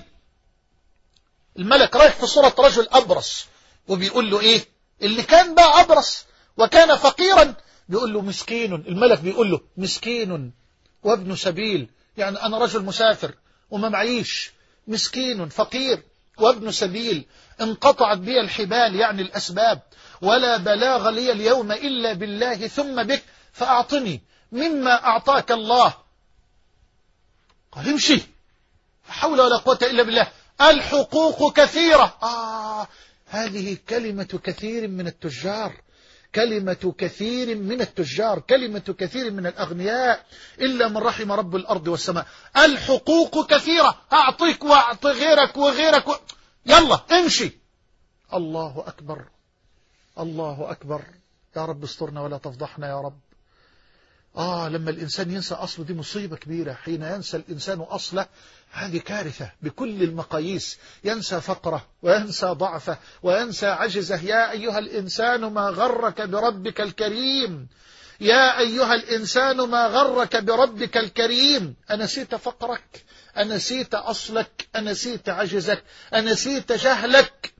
الملك رايح في صورة رجل أبرص، وبيقول له إيه؟ اللي كان بقى أبرص وكان فقيرا بيقول له مسكين. الملك بيقول له مسكين وابن سبيل، يعني أنا رجل مسافر وما معيش، مسكين فقير وابن سبيل، انقطعت بي الحبال يعني الأسباب، ولا بلاغ لي اليوم إلا بالله ثم بك، فأعطني مما أعطاك الله. قال امشي، لا حول ولا قوة إلا بالله. الحقوق كثيرة. آه هذه كلمة كثير من التجار، كلمة كثير من التجار، كلمة كثير من الأغنياء، إلا من رحم رب الأرض والسماء. الحقوق كثيرة، أعطيك وأعطي غيرك وغيرك و... يلا امشي. الله أكبر، الله أكبر. يا رب استرنا ولا تفضحنا يا رب. آه لما الإنسان ينسى أصله دي مصيبة كبيرة. حين ينسى الإنسان أصله هذه كارثة بكل المقاييس. ينسى فقره وينسى ضعفه وينسى عجزه. يا أيها الإنسان ما غرك بربك الكريم، يا أيها الإنسان ما غرك بربك الكريم. أنسيت فقرك؟ أنسيت أصلك؟ أنسيت عجزك؟ أنسيت جهلك؟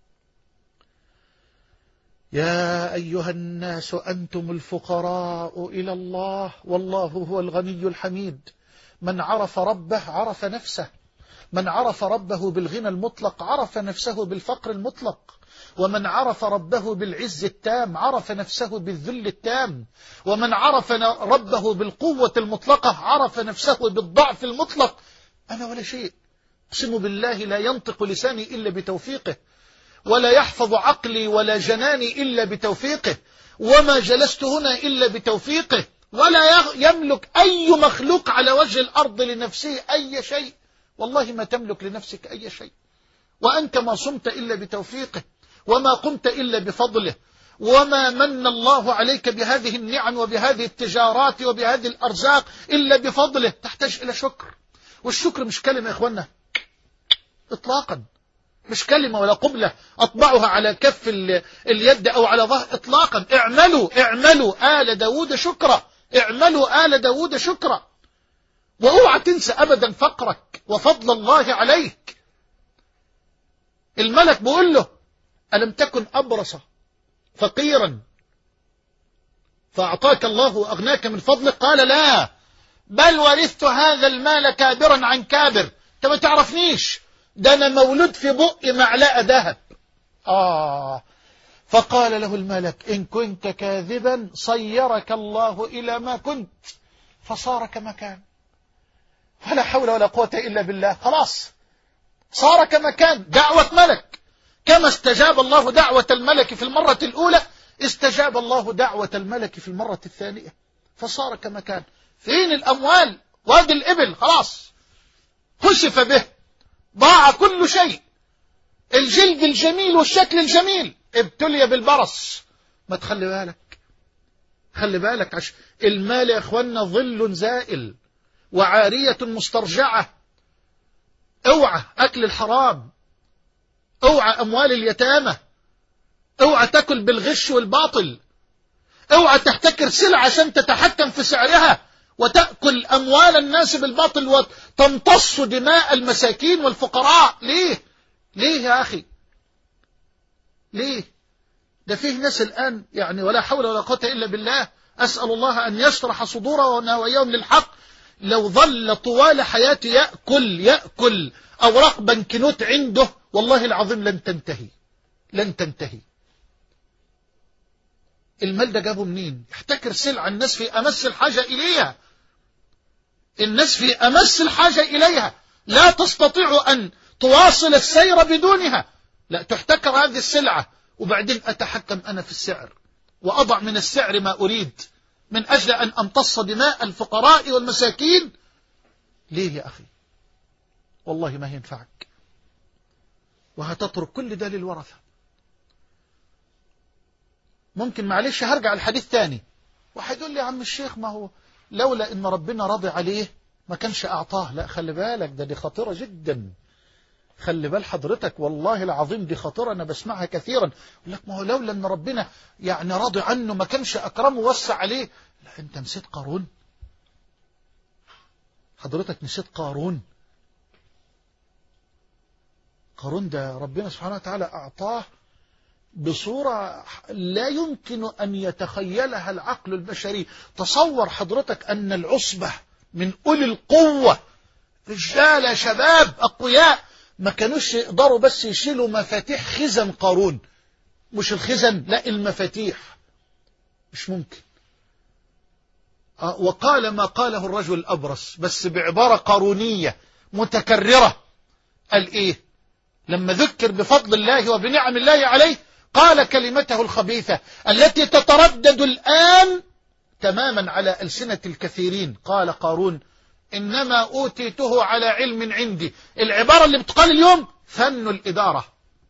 يا أيها الناس أنتم الفقراء إلى الله والله هو الغني الحميد. من عرف ربه عرف نفسه، من عرف ربه بالغنى المطلق عرف نفسه بالفقر المطلق، ومن عرف ربه بالعز التام عرف نفسه بالذل التام، ومن عرف ربه بالقوة المطلقة عرف نفسه بالضعف المطلق. أنا ولا شيء، أقسم بالله لا ينطق لساني إلا بتوفيقه، ولا يحفظ عقلي ولا جناني إلا بتوفيقه، وما جلست هنا إلا بتوفيقه، ولا يملك أي مخلوق على وجه الأرض لنفسه أي شيء. والله ما تملك لنفسك أي شيء، وأنت ما صمت إلا بتوفيقه، وما قمت إلا بفضله، وما من الله عليك بهذه النعم وبهذه التجارات وبهذه الأرزاق إلا بفضله. تحتاج إلى شكر، والشكر مش كلمة يا إخوانا إطلاقا، مش كلمة ولا قبلة أطبعها على كف اليد أو على ظهر إطلاقا. اعملوا اعملوا آل داود شكرا، اعملوا آل داود شكرا. واوعى تنسى أبدا فقرك وفضل الله عليك. الملك بيقول له ألم تكن أبرص فقيرا فأعطاك الله وأغناك من فضلك؟ قال لا، بل ورثت هذا المال كابرا عن كابر. انت ما تعرفنيش، ده انا مولود في بق معلقة ذهب. آه فقال له الملك إن كنت كاذبا صيرك الله إلى ما كنت، فصار كما كان. ولا حول ولا قوة إلا بالله، خلاص صار كما كان. دعوة ملك، كما استجاب الله دعوة الملك في المرة الأولى استجاب الله دعوة الملك في المرة الثانية، فصار كما كان. فين الأموال؟ وادي الإبل خلاص خسف به، ضاع كل شيء. الجلد الجميل والشكل الجميل ابتلي بالبرص. ما تخلي بالك، خلي بالك، عش المال يا اخوانا ظل زائل وعارية مسترجعة. اوعى اكل الحرام، اوعى اموال اليتامى، اوعى تاكل بالغش والباطل، اوعى تحتكر سلعة عشان تتحكم في سعرها وتأكل اموال الناس بالباطل وتمتص دماء المساكين والفقراء. ليه ليه يا اخي ليه؟ ده فيه ناس الآن يعني ولا حول ولا قوة إلا بالله، أسأل الله أن يشرح صدورنا وإياهم للحق. لو ظل طوال حياته يأكل يأكل أوراق بنكنوت عنده والله العظيم لن تنتهي لن تنتهي. المال ده جابه منين؟ يحتكر سلعة الناس في أمس الحاجة إليها، الناس في أمس الحاجة إليها، لا تستطيع أن تواصل السير بدونها. لا، تحتكر هذه السلعة وبعدين أتحكم أنا في السعر وأضع من السعر ما أريد من أجل أن أمتص دماء الفقراء والمساكين. ليه يا أخي؟ والله ما ينفعك، وهتترك كل ده للورثة. ممكن معلش هرجع الحديث تاني، وهيقول لي يا عم الشيخ ما هو لولا إن ربنا راضي عليه ما كانش أعطاه. لا خلي بالك، ده دي خطيرة جدا، خلي بال حضرتك، والله العظيم دي خطيرة أنا بسمعها كثيرا. يقول لك ما هو لولا أن ربنا يعني راضي عنه ما كانش أكرمه ووسع عليه. لا أنت نسيت قارون، حضرتك نسيت قارون. قارون ده ربنا سبحانه وتعالى أعطاه بصورة لا يمكن أن يتخيلها العقل البشري. تصور حضرتك أن العصبة من أولي القوة، رجال شباب أقوياء، ما كانوش يقدروا بس يشيلوا مفاتيح خزن قارون. مش الخزن، لا المفاتيح، مش ممكن. آه وقال ما قاله الرجل الأبرص بس بعبارة قارونية متكررة. قال إيه لما ذكر بفضل الله وبنعم الله عليه؟ قال كلمته الخبيثة التي تتردد الآن تماما على ألسنة الكثيرين. قال قارون إنما أوتيته على علم عندي. العبارة اللي بتقال اليوم فن الإدارة.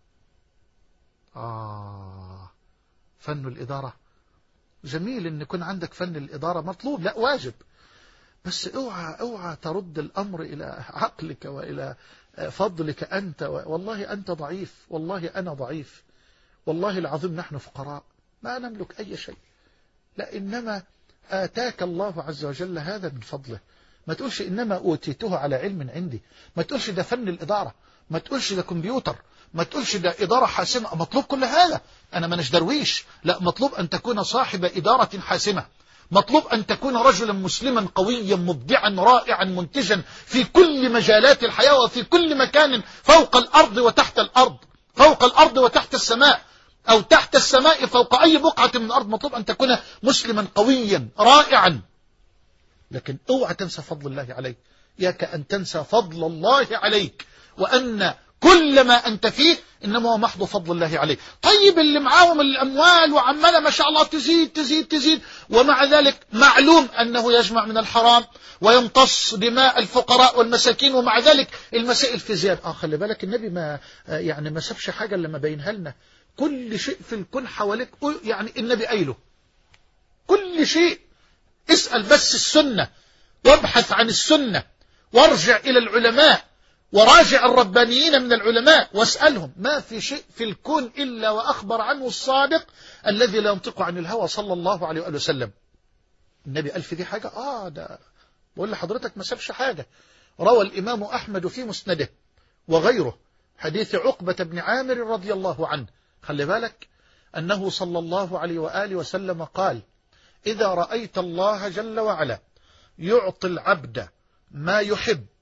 آه فن الإدارة جميل إن يكون عندك فن الإدارة، مطلوب، لا واجب، بس اوعى اوعى ترد الأمر إلى عقلك وإلى فضلك أنت. والله أنت ضعيف، والله أنا ضعيف، والله العظيم نحن فقراء ما نملك أي شيء، لا إنما آتاك الله عز وجل هذا من فضله. ما تقولش إنما أوتيته على علم عندي، ما تقولش ده فن الإدارة، ما تقولش ده كمبيوتر، ما تقولش ده إدارة حاسمة. مطلوب كل هذا، أنا ما درويش، لا مطلوب أن تكون صاحب إدارة حاسمة، مطلوب أن تكون رجلا مسلما قويا مبدعا رائعا منتجا في كل مجالات الحياة وفي كل مكان فوق الأرض وتحت الأرض، فوق الأرض وتحت السماء، أو تحت السماء فوق أي بقعة من الأرض. مطلوب أن تكون مسلما قويا رائعا. لكن اوعى تنسى فضل الله عليك، ياك أن تنسى فضل الله عليك، وأن كل ما أنت فيه إنما هو محض فضل الله عليك. طيب اللي معاهم الأموال وعمالة ما شاء الله تزيد تزيد تزيد، ومع ذلك معلوم أنه يجمع من الحرام ويمتص دماء الفقراء والمساكين، ومع ذلك المسائل في زيادة. آه خلي بالك النبي ما يعني ما سابش حاجة لما بينها لنا. كل شيء في الكون حواليك يعني النبي قايله، كل شيء. اسأل بس السنة وابحث عن السنة وارجع إلى العلماء وراجع الربانيين من العلماء واسألهم. ما في شيء في الكون إلا وأخبر عنه الصادق الذي لا ينطق عن الهوى صلى الله عليه وآله وسلم. النبي قال في دي حاجة، آه ده بقول لحضرتك ما سابش حاجة. روى الإمام أحمد في مسنده وغيره حديث عقبة بن عامر رضي الله عنه، خلي بالك أنه صلى الله عليه وآله وسلم قال إذا رأيت الله جل وعلا يعطي العبد ما يحب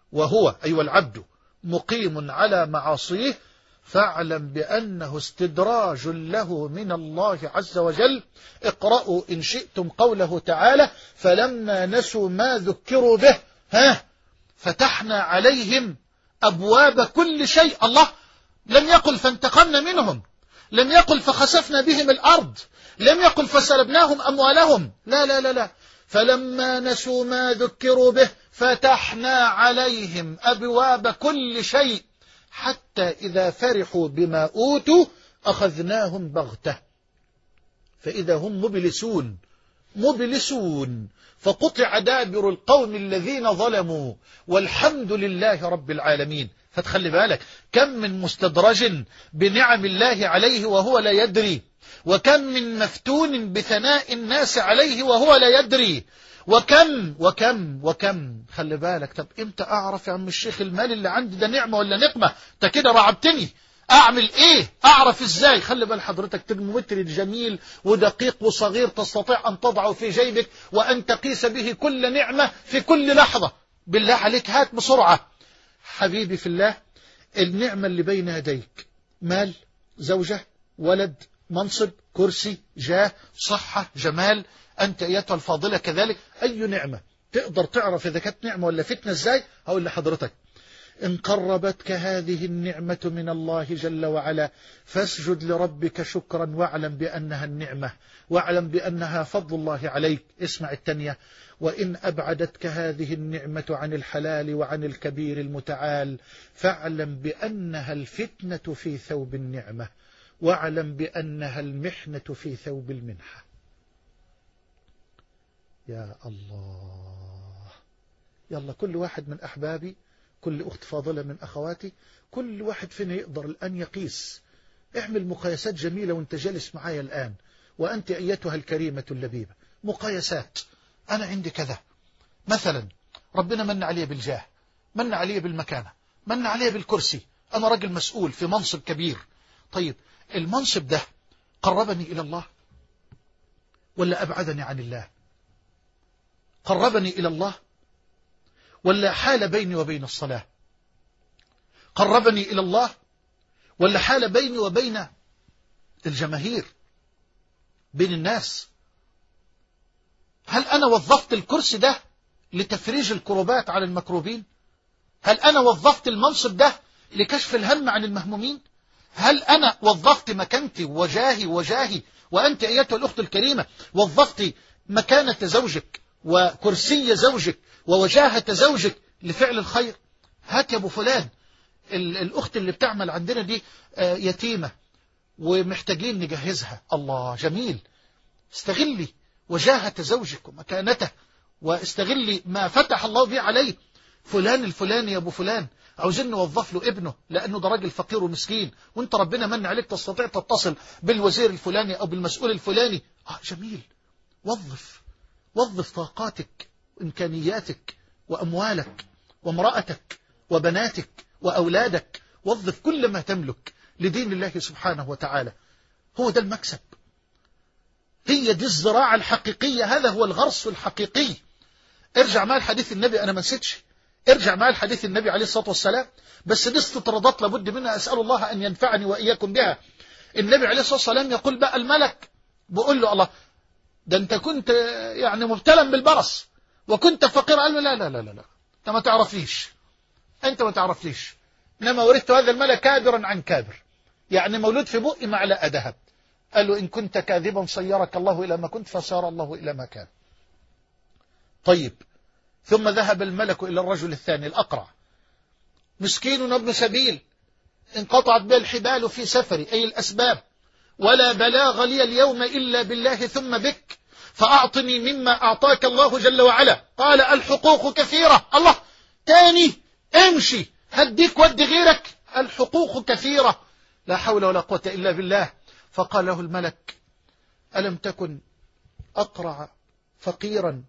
وهو أي أيوة العبد مقيم على معاصيه فاعلم بأنه استدراج له من الله عز وجل. اقرأوا إن شئتم قوله تعالى فلما نسوا ما ذكروا به ها فتحنا عليهم أبواب كل شيء. الله لم يقل فانتقمنا منهم، لم يقل فخسفنا بهم الأرض، لم يقل فسلبناهم أموالهم، لا لا لا لا فلما نسوا ما ذكروا به فتحنا عليهم أبواب كل شيء حتى إذا فرحوا بما أوتوا أخذناهم بغتة فإذا هم مبلسون مبلسون فقطع دابر القوم الذين ظلموا والحمد لله رب العالمين. فتخلي بالك كم من مستدرج بنعم الله عليه وهو لا يدري، وكم من مفتون بثناء الناس عليه وهو لا يدري، وكم وكم وكم. خلي بالك طب امتى اعرف يا عم الشيخ المال اللي عندي ده نعمة ولا نقمة؟ انت كده رعبتني، اعمل ايه؟ اعرف ازاي؟ خلي بال حضرتك ترمومتر جميل ودقيق وصغير تستطيع ان تضعه في جيبك وان تقيس به كل نعمة في كل لحظة. بالله عليك هات بسرعة. حبيبي في الله، النعمة اللي بين يديك مال، زوجة، ولد، منصب، كرسي، جاه، صحة، جمال، أنت أيتها الفاضلة كذلك، أي نعمة تقدر تعرف إذا كانت نعمة ولا فتنة إزاي؟ هقول لحضرتك إن قربتك هذه النعمة من الله جل وعلا فاسجد لربك شكرا واعلم بأنها النعمة، واعلم بأنها فضل الله عليك. اسمع التانية، وإن أبعدتك هذه النعمة عن الحلال وعن الكبير المتعال فاعلم بأنها الفتنة في ثوب النعمة، واعلم بأنها المحنة في ثوب المنحة. يا الله، يلا كل واحد من أحبابي، كل أخت فاضلة من أخواتي، كل واحد فينا يقدر الآن يقيس. اعمل مقايسات جميلة وانت جالس معايا الآن وأنت أيتها الكريمة اللبيبة، مقايسات. أنا عندي كذا مثلا، ربنا من علي بالجاه، من علي بالمكانة، من علي بالكرسي، أنا رجل مسؤول في منصب كبير. طيب المنصب ده قربني إلى الله ولا أبعدني عن الله؟ قربني إلى الله ولا حال بيني وبين الصلاة؟ قربني إلى الله ولا حال بيني وبين الجماهير، بين الناس؟ هل أنا وظفت الكرسي ده لتفريج الكروبات على المكروبين؟ هل أنا وظفت المنصب ده لكشف الهم عن المهمومين؟ هل أنا وظفت مكانتي وجاهي وجاهي وأنت أيتها الأخت الكريمة وظفت مكانة زوجك وكرسي زوجك ووجاهة زوجك لفعل الخير؟ هات يا أبو فلان، الأخت اللي بتعمل عندنا دي يتيمة ومحتاجين نجهزها. الله جميل، استغلي وجاهة زوجك ومكانته واستغلي ما فتح الله به عليه. فلان الفلاني يا أبو فلان عاوزين نوظف له ابنه لأنه ده راجل فقير ومسكين وانت ربنا من عليك تستطيع تتصل بالوزير الفلاني أو بالمسؤول الفلاني. آه جميل، وظف وظف طاقاتك وإمكانياتك وأموالك وامرأتك وبناتك وأولادك، وظف كل ما تملك لدين الله سبحانه وتعالى. هو ده المكسب، هي دي الزراعة الحقيقية، هذا هو الغرس الحقيقي. ارجع مع الحديث النبي، أنا ما نسيتش، ارجع مع الحديث النبي عليه الصلاة والسلام، بس دي استطرادات لابد منها، أسأل الله أن ينفعني وإياكم بها. النبي عليه الصلاة والسلام يقول بقى الملك بقول له الله ده أنت كنت يعني مبتلا بالبرص وكنت فقير. قال له لا لا لا لا لا أنت ما تعرفنيش، أنت ما تعرفنيش، إنما ورثت هذا المال كابرا عن كابر، يعني مولود في بؤي معلقة ذهب. قال له إن كنت كاذبا صيرك الله إلى ما كنت فصار الله إلى ما كان. طيب ثم ذهب الملك إلى الرجل الثاني الأقرع، مسكين ابن سبيل انقطعت به الحبال في سفري أي الأسباب، ولا بلاغ لي اليوم إلا بالله ثم بك، فأعطني مما أعطاك الله جل وعلا. قال الحقوق كثيرة. الله تاني امشي هديك ودي غيرك، الحقوق كثيرة، لا حول ولا قوة إلا بالله. فقال له الملك ألم تكن أقرع فقيرا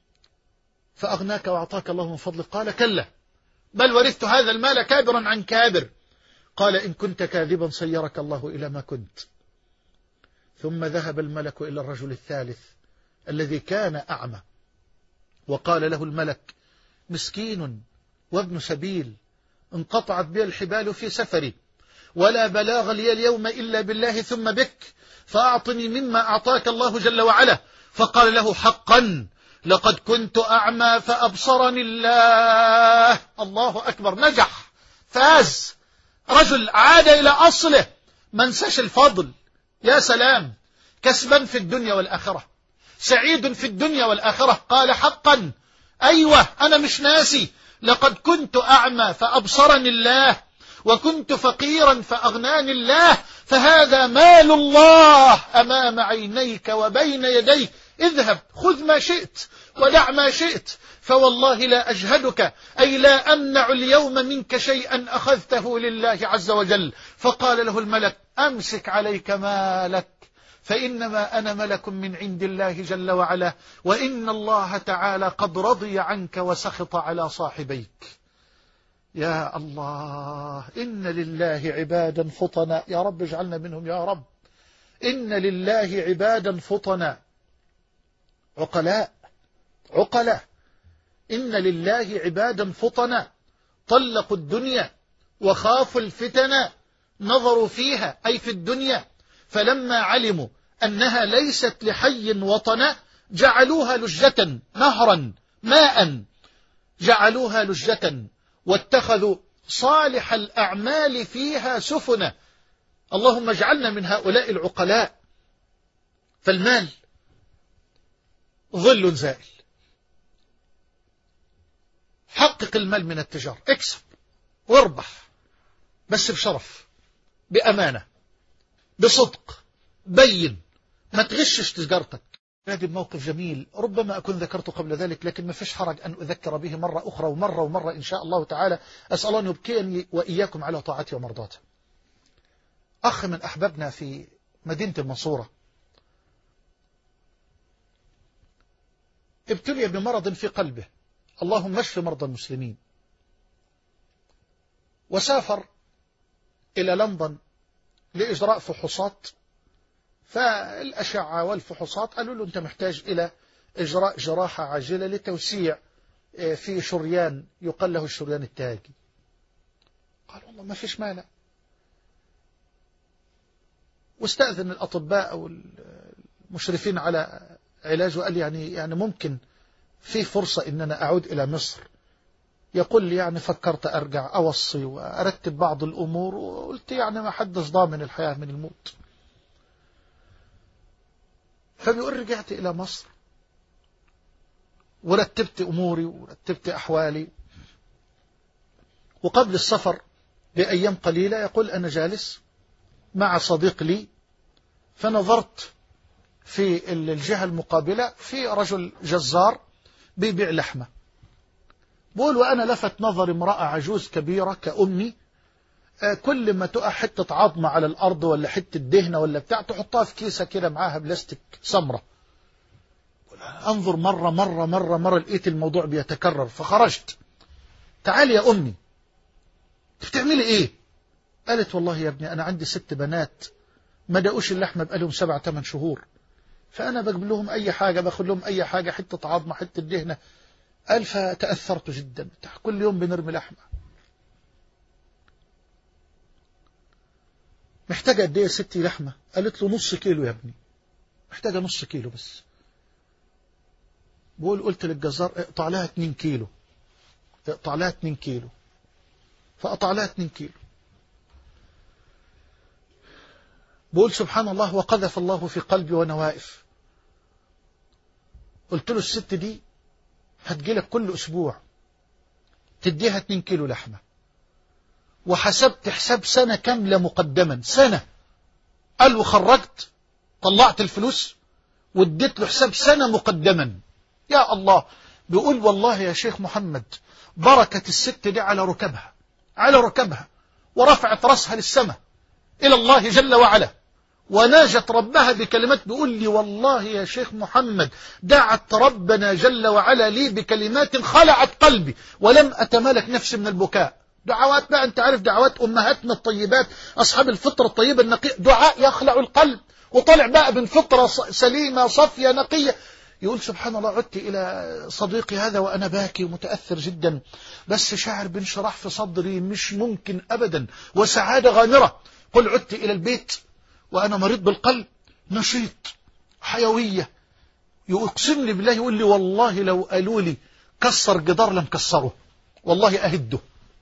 فأغناك وأعطاك الله من فضلك؟ قال كلا بل ورثت هذا المال كابرا عن كابر. قال إن كنت كاذبا صيرك الله إلى ما كنت. ثم ذهب الملك إلى الرجل الثالث الذي كان أعمى، وقال له الملك مسكين وابن سبيل، انقطعت بي الحبال في سفري، ولا بلاغ لي اليوم إلا بالله ثم بك، فأعطني مما أعطاك الله جل وعلا. فقال له: حقا لقد كنت أعمى فأبصرني الله. الله أكبر، نجح، فاز، رجل عاد إلى أصله، ما نساش الفضل. يا سلام، كسبا في الدنيا والآخرة، سعيد في الدنيا والآخرة. قال: حقا، أيوة أنا مش ناسي، لقد كنت أعمى فأبصرني الله، وكنت فقيرا فأغناني الله، فهذا مال الله أمام عينيك وبين يديك، اذهب خذ ما شئت ودع ما شئت، فوالله لا أجهدك، أي لا أمنع اليوم منك شيئا أخذته لله عز وجل. فقال له الملك: أمسك عليك مالك، فإنما أنا ملك من عند الله جل وعلا، وإن الله تعالى قد رضي عنك وسخط على صاحبيك. يا الله، إن لله عبادا فطنا، يا رب اجعلنا منهم يا رب. إن لله عبادا فطنا عقلاء عقلاء إن لله عبادا فطنا طلقوا الدنيا وخافوا الفتن، نظروا فيها أي في الدنيا، فلما علموا أنها ليست لحي وطنا جعلوها لجة، نهرا ماء جعلوها لجة، واتخذوا صالح الأعمال فيها سفنا. اللهم اجعلنا من هؤلاء العقلاء. فالمال ظل زائل، حقق المال من التجارة، اكسب واربح، بس بشرف، بأمانة، بصدق، بين، ما تغشش تجارتك. هذا موقف جميل، ربما أكون ذكرته قبل ذلك، لكن ما فيش حرج أن أذكر به مرة أخرى ومرة ومرة إن شاء الله تعالى. أسأل أن يبقيني وإياكم على طاعته ومرضاته. أخ من أحبابنا في مدينة المنصورة ابتلي بمرض في قلبه، اللهم اشف مرضى المسلمين، وسافر إلى لندن لإجراء فحوصات، فالأشعة والفحوصات قالوا له أنت محتاج إلى إجراء جراحة عاجلة لتوسيع في شريان يقال له الشريان التاجي. قال والله ما فيش مانع، واستأذن الأطباء أو المشرفين على علاجه، قال يعني يعني ممكن في فرصة إن أنا أعود إلى مصر. يقول لي يعني فكرت أرجع أوصي وأرتب بعض الأمور، وقلت يعني ما حدش ضامن الحياة من الموت. فبيقول رجعت إلى مصر ورتبت أموري ورتبت أحوالي، وقبل السفر بأيام قليلة يقول أنا جالس مع صديق لي، فنظرت في الجهة المقابلة في رجل جزار بيبيع لحمة. بقول وأنا لفت نظر امرأة عجوز كبيرة كأمي، كل ما تقع حتة عظمة على الأرض ولا حتة دهنة ولا بتاع تحطها في كيسة كده معاها بلاستيك سمرة. أنظر مرة مرة مرة مرة لقيت الموضوع بيتكرر، فخرجت. تعالي يا أمي، بتعملي إيه؟ قالت والله يا ابني أنا عندي ست بنات ما دقوش اللحمة بقالهم سبع ثمان شهور، فأنا بجيب لهم أي حاجة، باخد لهم أي حاجة، حتة عظمة حتة دهنة. قال فتأثرت جدا، كل يوم بنرمي لحمة. محتاجة قد ايه يا ستي لحمة؟ قالت له نص كيلو يا ابني، محتاجة نص كيلو بس. بقول قلت للجزار اقطع لها اتنين كيلو، اقطع لها اتنين كيلو، فقطع لها اتنين كيلو. بقول سبحان الله، وقذف الله في قلبي ونوائف. قلت له الست دي هتجيلك كل أسبوع تديها اتنين كيلو لحمة، وحسبت حساب سنة كاملة مقدما، سنة. قال وخرجت طلعت الفلوس واديت له حساب سنة مقدما. يا الله. بيقول والله يا شيخ محمد بركة الست دي على ركبها، على ركبها، ورفعت رأسها للسماء إلى الله جل وعلا، وناجت ربها بكلمات. بيقول لي والله يا شيخ محمد دعت ربنا جل وعلا لي بكلمات خلعت قلبي، ولم أتمالك نفسي من البكاء. دعوات بقى، أنت عارف دعوات أمهاتنا الطيبات أصحاب الفطرة الطيبة النقية، دعاء يخلع القلب، وطلع بقى من فطرة سليمة صفية نقية. يقول سبحان الله عدت إلى صديقي هذا وأنا باكي ومتأثر جدا، بس شاعر بانشراح في صدري مش ممكن أبدا وسعادة غامرة. قل عدت إلى البيت وأنا مريض بالقلب، نشيط، حيوية. يقسم لي بالله، يقول لي والله لو قالوا لي كسر جدار لم كسره، والله أهده.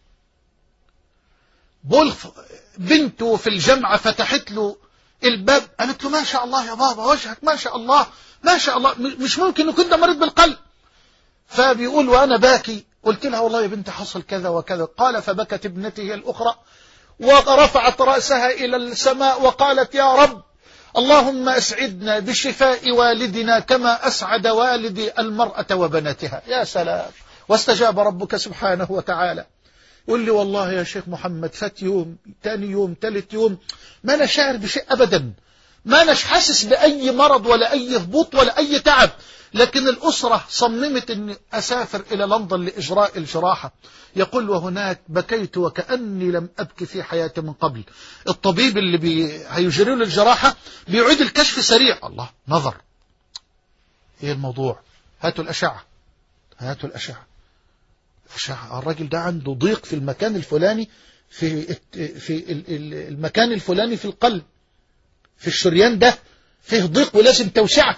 بولف بنته في الجامعة فتحت له الباب، قالت له ما شاء الله يا بابا وجهك ما شاء الله ما شاء الله، مش ممكن يكون ده مريض بالقلب. فبيقول وأنا باكي قلت لها والله يا بنت حصل كذا وكذا. قال فبكت ابنته الأخرى ورفعت رأسها إلى السماء وقالت يا رب اللهم أسعدنا بشفاء والدنا كما أسعد والدي المرأة وبناتها. يا سلام. واستجاب ربك سبحانه وتعالى. يقول لي والله يا شيخ محمد فات يوم تاني يوم تالت يوم ما أنا شاعر بشيء أبدا، ما أنا حاسس بأي مرض ولا أي هبوط ولا أي تعب، لكن الأسرة صممت أن أسافر إلى لندن لإجراء الجراحة. يقول وهناك بكيت وكأني لم أبكي في حياتي من قبل. الطبيب اللي بي... هيجري له الجراحة بيعيد الكشف سريع. الله، نظر ايه الموضوع؟ هاتوا الأشعة هاتوا الأشعة أشعة الراجل ده عنده ضيق في المكان الفلاني، في في المكان الفلاني في القلب، في الشريان ده فيه ضيق ولازم توسعه.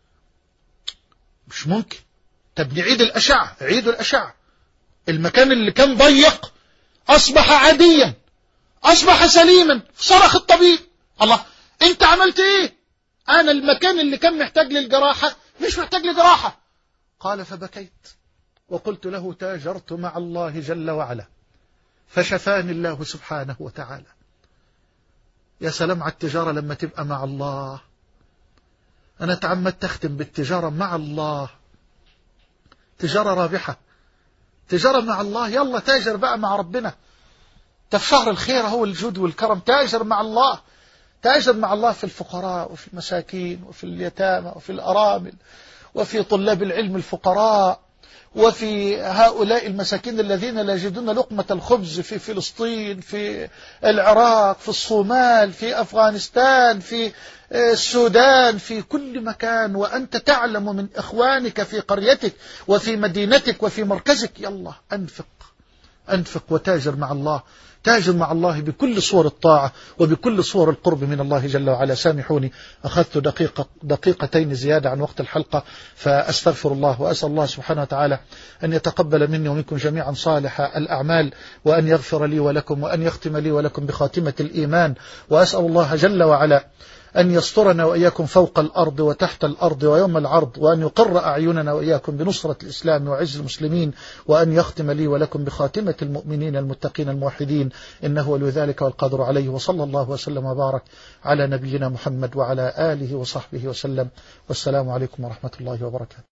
مش ممكن. طب نعيد الأشعة. عيدوا الأشعة. المكان اللي كان ضيق أصبح عاديا، أصبح سليما. صرخ الطبيب الله أنت عملت إيه؟ أنا المكان اللي كان محتاج للجراحة مش محتاج لجراحة. قال فبكيت وقلت له تاجرت مع الله جل وعلا فشفاني الله سبحانه وتعالى. يا سلام على التجارة لما تبقى مع الله. أنا تعمدت أختم بالتجارة مع الله، تجارة رابحة، تجارة مع الله. يلا تاجر بقى مع ربنا. في شهر الخير هو الجود والكرم. تاجر مع الله، تاجر مع الله في الفقراء وفي المساكين وفي اليتامى وفي الأرامل وفي طلاب العلم الفقراء وفي هؤلاء المساكين الذين لا يجدون لقمة الخبز في فلسطين، في العراق، في الصومال، في أفغانستان، في السودان، في كل مكان، وأنت تعلم من إخوانك في قريتك وفي مدينتك وفي مركزك. يلا أنفق أنفق وتاجر مع الله، تاجر مع الله بكل صور الطاعة وبكل صور القرب من الله جل وعلا. سامحوني أخذت دقيقة دقيقتين زيادة عن وقت الحلقة، فأستغفر الله وأسأل الله سبحانه وتعالى أن يتقبل مني ومنكم جميعا صالح الأعمال، وأن يغفر لي ولكم، وأن يختم لي ولكم بخاتمة الإيمان. وأسأل الله جل وعلا أن يسترنا وإياكم فوق الأرض وتحت الأرض ويوم العرض، وأن يقر أعيننا وإياكم بنصرة الإسلام وعز المسلمين، وأن يختم لي ولكم بخاتمة المؤمنين المتقين الموحدين، إنه ولي ذلك والقادر عليه. وصلى الله وسلم وبارك على نبينا محمد وعلى آله وصحبه وسلم، والسلام عليكم ورحمة الله وبركاته.